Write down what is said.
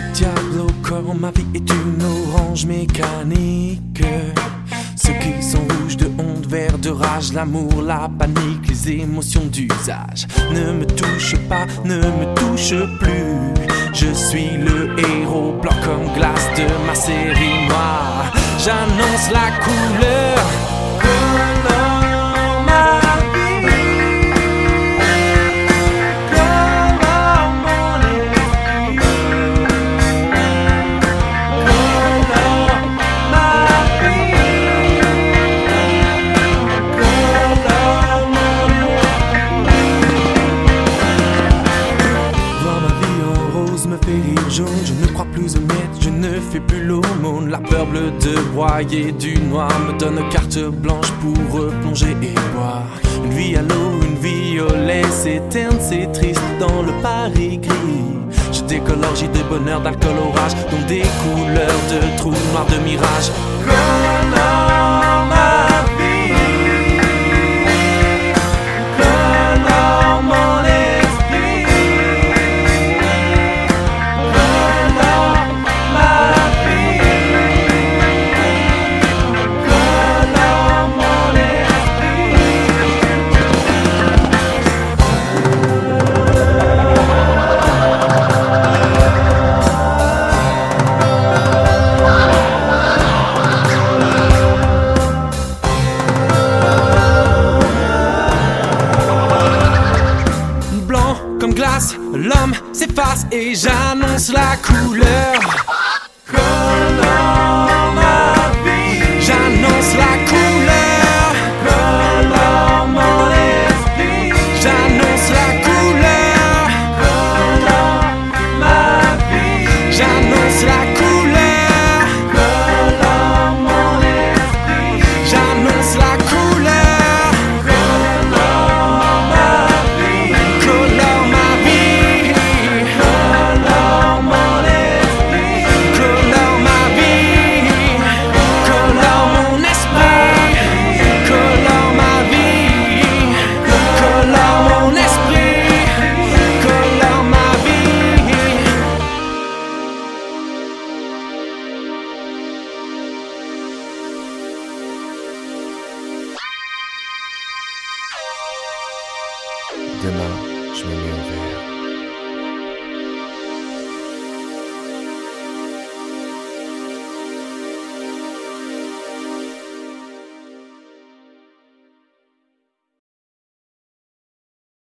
diable au corps, ma vie est une orange mécanique. Ceux qui sont rouges de honte, verts de rage, l'amour, la panique, les émotions d'usage. Ne me touche pas, ne me touche plus. Je suis le héros blanc comme glace de ma série noire. J'annonce la couleur, colore ma vie, colore mon esprit, colore ma vie, colore mon esprit. Voir ma vie en rose me fait rire jaune. Je ne crois plus aux miettes, je ne fais plus l'aumône. La peur bleue de broyer du noir me donne carte blanche pour replonger et boire. Une vie à l'eau, une vie au lait, c'est terne, c'est triste dans le Paris gris. Je décolore, j'ai des bonheurs d'alcool orage, dont des couleurs de trous noirs de mirage. Colore ma vie, colore mon esprit, colore ma vie, colore mon esprit. Blanc comme glace, l'homme s'efface et j'annonce la couleur. Colore ma vie, j'annonce la couleur. Colore mon esprit, j'annonce la couleur. Colore ma vie, j'annonce la couleur. Colore mon esprit, j'annonce la couleur. Colore ma vie, colore ma vie, colore mon esprit, colore ma vie, colore mon esprit, colore ma vie, colore mon esprit, colore ma vie. Demain, je me mets